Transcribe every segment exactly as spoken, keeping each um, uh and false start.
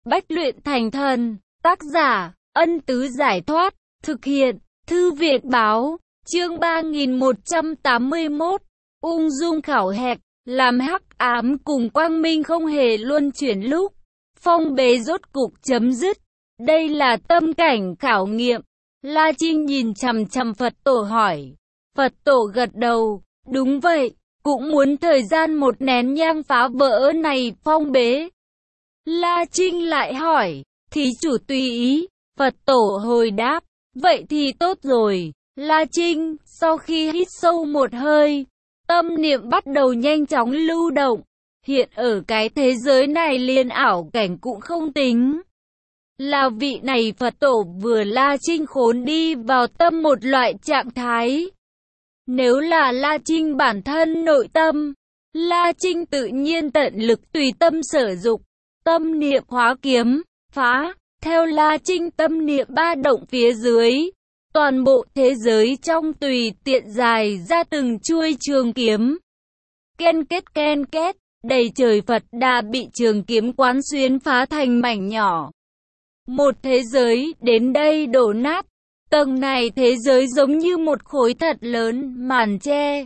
Bách luyện thành thần. Tác giả, Ân Tứ Giải Thoát. Thực hiện, Thư viện Báo. Chương ba nghìn một trăm tám mươi mốt. Ung dung khảo hạch. Làm hắc ám cùng quang minh không hề luân chuyển lúc. Phong bế rốt cục chấm dứt. Đây là tâm cảnh khảo nghiệm. La Trinh nhìn chằm chằm Phật tổ hỏi. Phật tổ gật đầu. Đúng vậy, cũng muốn thời gian một nén nhang phá vỡ này phong bế. La Trinh lại hỏi. Thí chủ tùy ý. Phật tổ hồi đáp. Vậy thì tốt rồi. La Trinh, sau khi hít sâu một hơi, tâm niệm bắt đầu nhanh chóng lưu động. Hiện ở cái thế giới này liên ảo cảnh cũng không tính. Là vị này Phật tổ vừa La Trinh khốn đi vào tâm một loại trạng thái. Nếu là La Trinh bản thân nội tâm, La Trinh tự nhiên tận lực tùy tâm sở dục. Tâm niệm hóa kiếm, phá, theo La Trinh tâm niệm ba động phía dưới. Toàn bộ thế giới trong tùy tiện dài ra từng chuôi trường kiếm. Ken kết ken kết, đầy trời Phật Đà bị trường kiếm quán xuyến phá thành mảnh nhỏ. Một thế giới đến đây đổ nát. Tầng này thế giới giống như một khối thật lớn màn che.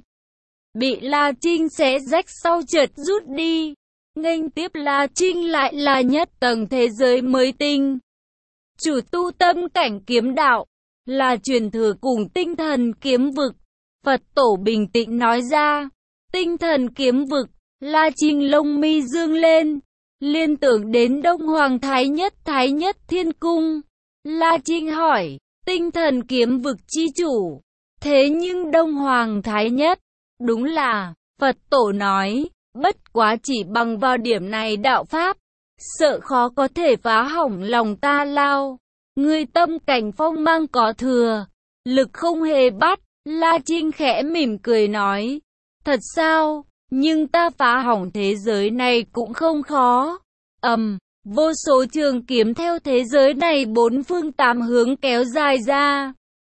Bị La Trinh xé rách sau chợt rút đi. Nghênh tiếp La Trinh lại là nhất tầng thế giới mới tinh. Chủ tu tâm cảnh kiếm đạo. Là truyền thừa cùng tinh thần kiếm vực. Phật tổ bình tĩnh nói ra. Tinh thần kiếm vực. La Trinh lông mi dương lên. Liên tưởng đến Đông Hoàng Thái Nhất Thái Nhất Thiên Cung. La Trinh hỏi. Tinh thần kiếm vực chi chủ. Thế nhưng Đông Hoàng Thái Nhất. Đúng là. Phật tổ nói. Bất quá chỉ bằng vào điểm này đạo pháp. Sợ khó có thể phá hỏng lòng ta lao. Người tâm cảnh phong mang có thừa, lực không hề bắt. La Trinh khẽ mỉm cười nói. Thật sao? Nhưng ta phá hỏng thế giới này cũng không khó. Ầm, um, vô số trường kiếm theo thế giới này bốn phương tám hướng kéo dài ra.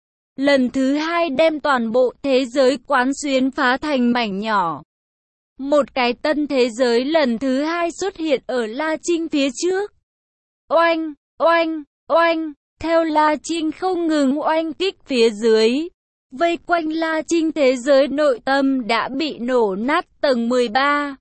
Lần thứ hai đem toàn bộ thế giới quán xuyến phá thành mảnh nhỏ. Một cái tân thế giới lần thứ hai xuất hiện ở La Trinh phía trước. Oanh, oanh, oanh. Theo La Trinh không ngừng oanh kích phía dưới, vây quanh La Trinh thế giới nội tâm đã bị nổ nát tầng mười ba.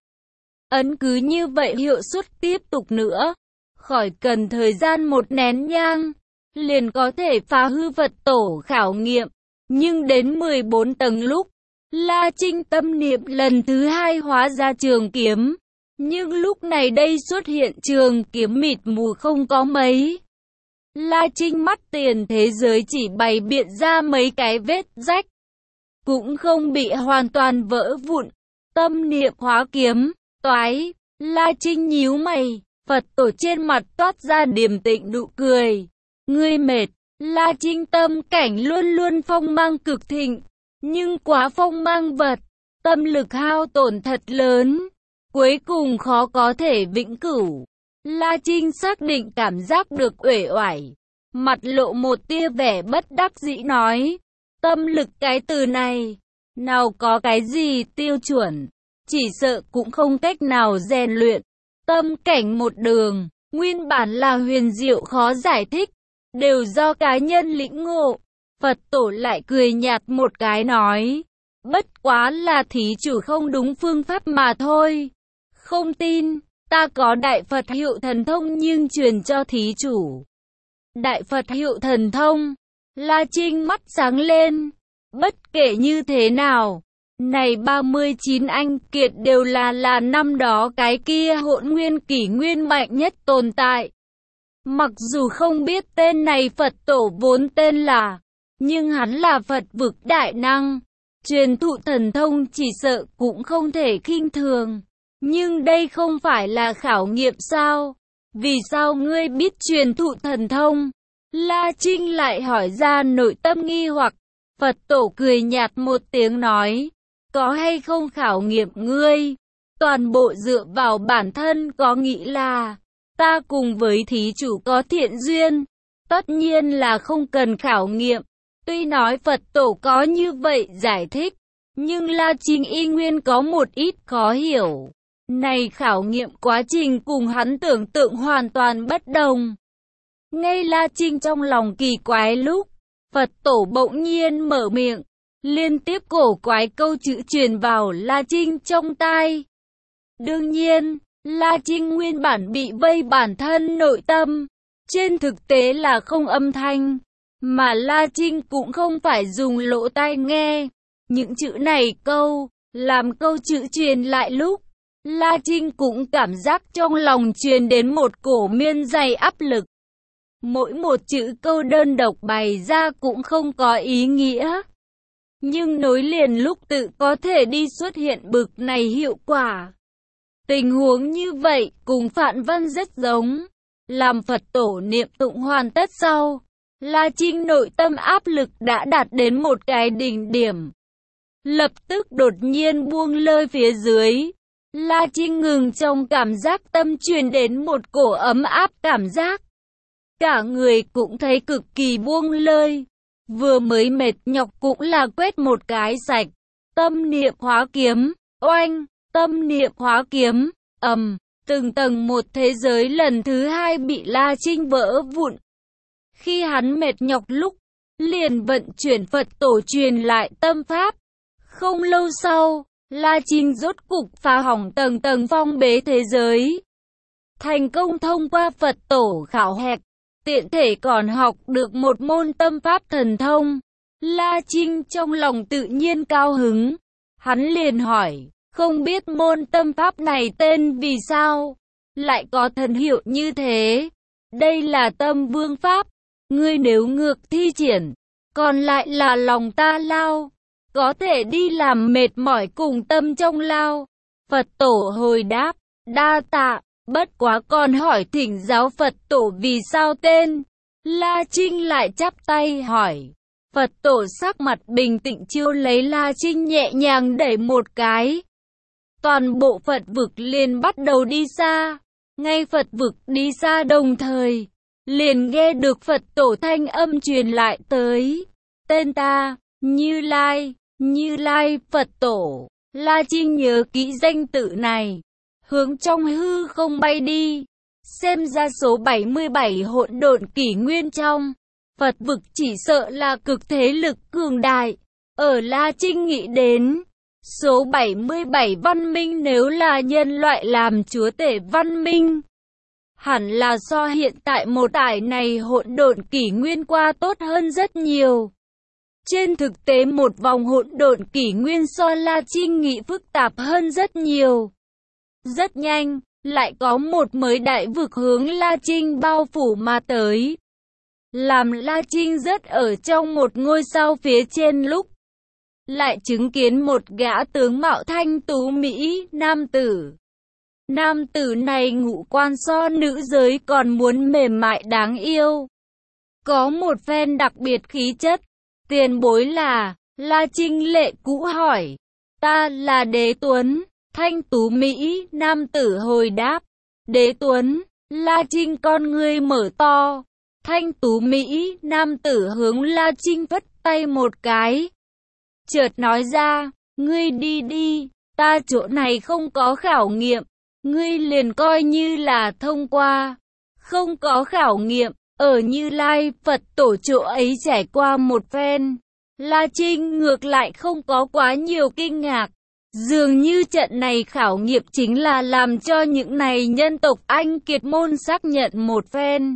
Ấn cứ như vậy hiệu suất tiếp tục nữa, khỏi cần thời gian một nén nhang, liền có thể phá hư Phật tổ khảo nghiệm. Nhưng đến mười bốn tầng lúc, La Trinh tâm niệm lần thứ hai hóa ra trường kiếm. Nhưng lúc này đây xuất hiện trường kiếm mịt mù không có mấy. La Trinh mắt tiền thế giới chỉ bày biện ra mấy cái vết rách. Cũng không bị hoàn toàn vỡ vụn. Tâm niệm hóa kiếm, toái. La Trinh nhíu mày. Phật tổ trên mặt toát ra điềm tĩnh nụ cười. Ngươi mệt. La Trinh tâm cảnh luôn luôn phong mang cực thịnh. Nhưng quá phong mang vật. Tâm lực hao tổn thật lớn. Cuối cùng khó có thể vĩnh cửu. La Trinh xác định cảm giác được uể oải. Mặt lộ một tia vẻ bất đắc dĩ nói. Tâm lực cái từ này. Nào có cái gì tiêu chuẩn. Chỉ sợ cũng không cách nào rèn luyện. Tâm cảnh một đường. Nguyên bản là huyền diệu khó giải thích. Đều do cá nhân lĩnh ngộ. Phật tổ lại cười nhạt một cái nói. Bất quá là thí chủ không đúng phương pháp mà thôi. Không tin. Ta có đại Phật hiệu thần thông nhưng truyền cho thí chủ. Đại Phật hiệu thần thông. La Trinh mắt sáng lên. Bất kể như thế nào. Này ba mươi chín anh kiệt đều là là năm đó cái kia hỗn nguyên kỷ nguyên mạnh nhất tồn tại. Mặc dù không biết tên này Phật tổ vốn tên là. Nhưng hắn là Phật vực đại năng. Truyền thụ thần thông chỉ sợ cũng không thể khinh thường. Nhưng đây không phải là khảo nghiệm sao? Vì sao ngươi biết truyền thụ thần thông? La Trinh lại hỏi ra nội tâm nghi hoặc. Phật tổ cười nhạt một tiếng nói. Có hay không khảo nghiệm ngươi? Toàn bộ dựa vào bản thân có nghĩ là. Ta cùng với thí chủ có thiện duyên. Tất nhiên là không cần khảo nghiệm. Tuy nói Phật tổ có như vậy giải thích. Nhưng La Trinh y nguyên có một ít khó hiểu. Này khảo nghiệm quá trình cùng hắn tưởng tượng hoàn toàn bất đồng. Ngay La Trinh trong lòng kỳ quái lúc, Phật tổ bỗng nhiên mở miệng, liên tiếp cổ quái câu chữ truyền vào La Trinh trong tai. Đương nhiên, La Trinh nguyên bản bị vây bản thân nội tâm, trên thực tế là không âm thanh, mà La Trinh cũng không phải dùng lỗ tai nghe. Những chữ này câu, làm câu chữ truyền lại lúc, La Trinh cũng cảm giác trong lòng truyền đến một cổ miên dày áp lực. Mỗi một chữ câu đơn độc bày ra cũng không có ý nghĩa, nhưng nối liền lúc tự có thể đi xuất hiện bực này hiệu quả. Tình huống như vậy cùng Phạn Văn rất giống. Làm Phật tổ niệm tụng hoàn tất sau, La Trinh nội tâm áp lực đã đạt đến một cái đỉnh điểm. Lập tức đột nhiên buông lơi phía dưới. La Trinh ngừng trong cảm giác tâm truyền đến một cổ ấm áp cảm giác. Cả người cũng thấy cực kỳ buông lơi. Vừa mới mệt nhọc cũng là quét một cái sạch. Tâm niệm hóa kiếm, oanh, tâm niệm hóa kiếm, ầm, từng tầng một thế giới lần thứ hai bị La Trinh vỡ vụn. Khi hắn mệt nhọc lúc, liền vận chuyển Phật tổ truyền lại tâm pháp. Không lâu sau, La Trinh rốt cục phá hỏng tầng tầng phong bế thế giới. Thành công thông qua Phật tổ khảo hạch, tiện thể còn học được một môn tâm pháp thần thông. La Trinh trong lòng tự nhiên cao hứng. Hắn liền hỏi, không biết môn tâm pháp này tên vì sao lại có thần hiệu như thế? Đây là tâm vương pháp, ngươi nếu ngược thi triển, còn lại là lòng ta lao, có thể đi làm mệt mỏi cùng tâm trong lao. Phật tổ hồi đáp, đa tạ, bất quá còn hỏi thỉnh giáo Phật tổ vì sao tên. La Trinh lại chắp tay hỏi. Phật tổ sắc mặt bình tĩnh chiêu lấy La Trinh nhẹ nhàng đẩy một cái. Toàn bộ Phật vực liền bắt đầu đi xa. Ngay Phật vực đi xa đồng thời, liền nghe được Phật tổ thanh âm truyền lại tới. Tên ta, Như Lai, Như Lai Phật tổ. La Trinh nhớ kỹ danh tự này, hướng trong hư không bay đi. Xem ra số bảy mươi bảy hỗn độn kỷ nguyên trong Phật vực chỉ sợ là cực thế lực cường đại. Ở La Trinh nghĩ đến, số bảy mươi bảy văn minh nếu là nhân loại làm chúa tể văn minh, hẳn là so hiện tại một tải này hỗn độn kỷ nguyên qua tốt hơn rất nhiều. Trên thực tế một vòng hỗn độn kỷ nguyên so La Trinh nghĩ phức tạp hơn rất nhiều. Rất nhanh, lại có một mới đại vực hướng La Trinh bao phủ mà tới. Làm La Trinh rất ở trong một ngôi sao phía trên lúc, lại chứng kiến một gã tướng mạo thanh tú Mỹ nam tử. Nam tử này ngũ quan so nữ giới còn muốn mềm mại đáng yêu. Có một phen đặc biệt khí chất. Tiền bối là, La Trinh lệ cũ hỏi. Ta là Đế Tuấn, thanh tú Mỹ nam tử hồi đáp. Đế Tuấn, La Trinh con ngươi mở to. Thanh tú Mỹ nam tử hướng La Trinh vất tay một cái. Chợt nói ra, ngươi đi đi, ta chỗ này không có khảo nghiệm, ngươi liền coi như là thông qua. Không có khảo nghiệm, ở Như Lai Phật tổ chỗ ấy trải qua một phen. La Trinh ngược lại không có quá nhiều kinh ngạc. Dường như trận này khảo nghiệm chính là làm cho những này nhân tộc Anh kiệt môn xác nhận một phen.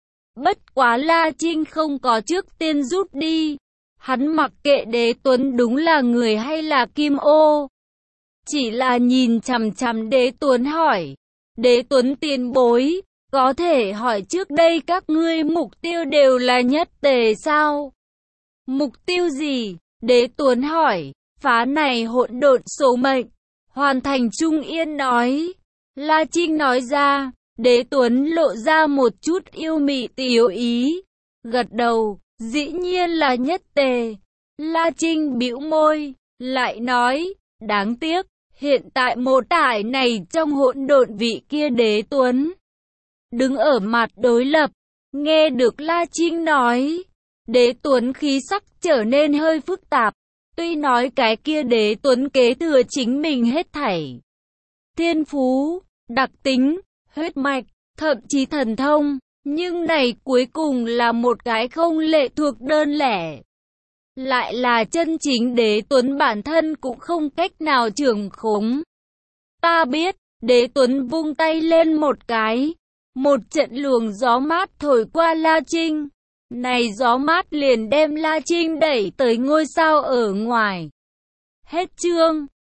Bất quá La Trinh không có trước tiên rút đi. Hắn mặc kệ Đế Tuấn đúng là người hay là Kim Ô. Chỉ là nhìn chằm chằm Đế Tuấn hỏi. Đế Tuấn tiền bối, có thể hỏi trước đây các ngươi mục tiêu đều là nhất tề sao? Mục tiêu gì? Đế Tuấn hỏi. Phá này hỗn độn số mệnh. Hoàn thành Trung Yên nói. La Trinh nói ra. Đế Tuấn lộ ra một chút yêu mị tiểu ý. Gật đầu. Dĩ nhiên là nhất tề. La Trinh bĩu môi, lại nói, đáng tiếc, hiện tại một tải này trong hỗn độn vị kia Đế Tuấn đứng ở mặt đối lập. Nghe được La Trinh nói, Đế Tuấn khí sắc trở nên hơi phức tạp. Tuy nói cái kia Đế Tuấn kế thừa chính mình hết thảy, thiên phú, đặc tính, huyết mạch, thậm chí thần thông. Nhưng này cuối cùng là một cái không lệ thuộc đơn lẻ. Lại là chân chính Đế Tuấn bản thân cũng không cách nào trưởng khống. Ta biết, Đế Tuấn vung tay lên một cái. Một trận luồng gió mát thổi qua La Trinh. Này gió mát liền đem La Trinh đẩy tới ngôi sao ở ngoài. Hết chương.